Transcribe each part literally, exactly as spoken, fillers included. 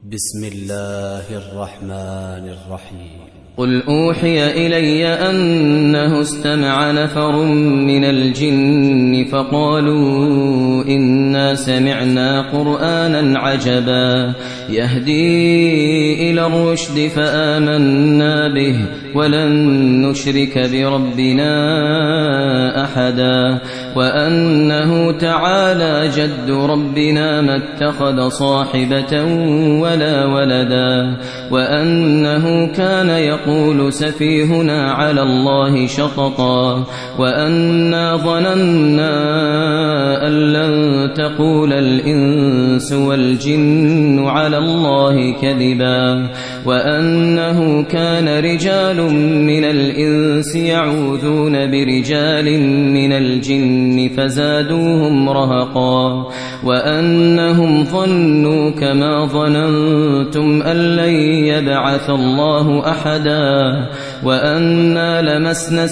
بسم الله الرحمن الرحيم. قل أوحي إلي أنه استمع نفر من الجن فقالوا إنا سمعنا قرآنا عجبا يهدي إلى الرشد فآمنا به ولن نشرك بربنا أحدا وأنه تعالى جد ربنا ما اتخذ صاحبة ولا ولدا وأنه كان يقول سفيهنا على الله شططا وأنا ظننا أن لن تقول الإنس والجن على الله كذبا وأنه كان رجال من الإنس يعوذون برجال من الجن فزادوهم رهقا وأنهم ظنوا كما ظننتم أن لن يبعث الله أحدا وأنا لمسنا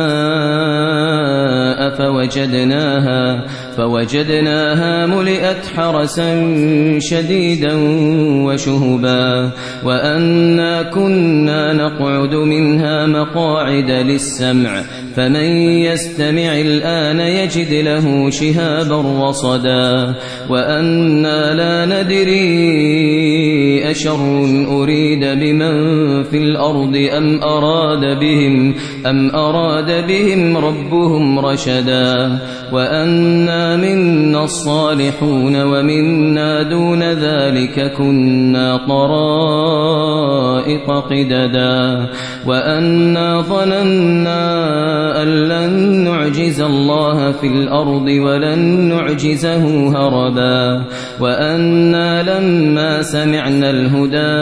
السماء فوجدناها فوجدناها ملئت حرسا شديدا وشهبا وأنا كنا نقعد منها مقاعد للسمع فمن يستمع الآن يجد له شهابا رصدا وأنا لا ندري أشر أريد بمن في الأرض أم أراد بهم أم أراد بهم ربهم رشدا وأنا منا الصالحون ومنا دون ذلك كنا طرائق قددا وأنا ظننا أن لن نعجز الله في الأرض ولن نعجزه هربا وأنا لما سمعنا الهدى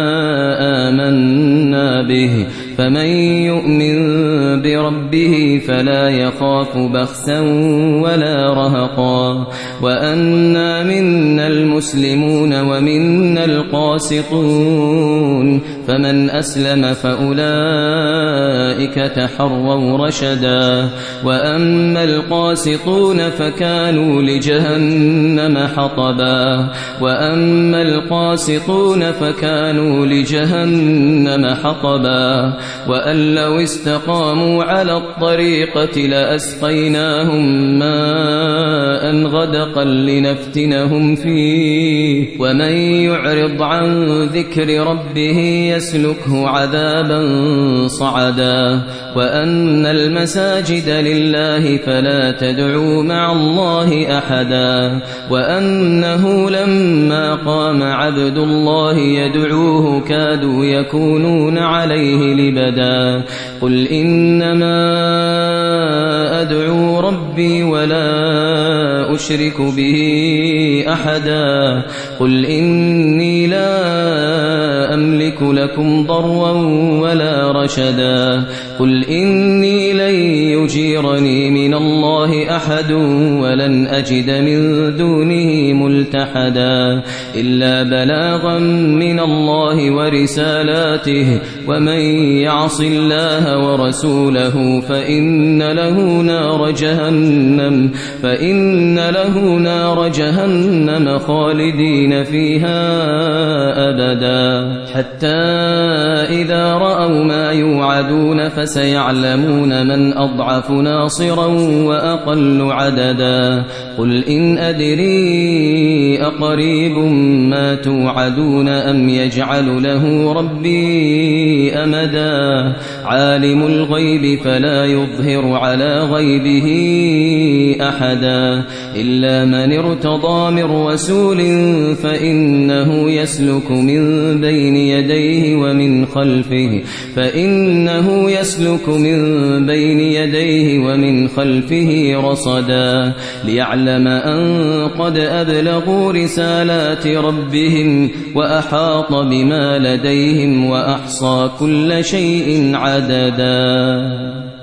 آمنا به فمن يؤمن بربه فلا يخاف بخسا ولا رهقا وأنا منا المسلمون ومنا القاسطون فمن أسلم فأولئك تحروا رشدا وأما القاسطون فكانوا لجهنم حطبا وأما القاسطون فكانوا لجهنم حطبا وأن لو استقاموا على الطريقة لأسقيناهم ماء غدقا لنفتنهم فيه ومن يعرض عن ذكر ربه يسلكه عذابا صعدا وأن المساجد لله فلا تدعوا مع الله أحدا وأنه لما قام عبد الله يدعوه كادوا يكونون عليه لبدا قل إنما أدعو ربي ولا أشرك به أحدا قل إني لا أملك لكم ضرا ولا رشدا قل إني لن يجيرني من الله أحد ولن أجد من دونه ملتحدا إلا بلاغا من الله ورسالاته ومن يعص الله ورسوله فإن له نار جهنم فإن له نار جهنم خالدين فيها أبدا حتى إذا رأوا ما يوعدون فسيعلمون من أضعف ناصرا وأقل عددا قل إن أدري أقريب ما توعدون أم يجعل له ربي أمدا عالم الغيب فلا يظهر على غيبه أحدا إلا من ارتضى من رسول فإنه يسلك من بين يديه ومن خلفه فإنه يسلك من بين يديه ومن خلفه رصدا ليعلم أن قد أبلغوا رسالات ربهم وأحاط بما لديهم وأحصى كل شيء عددا.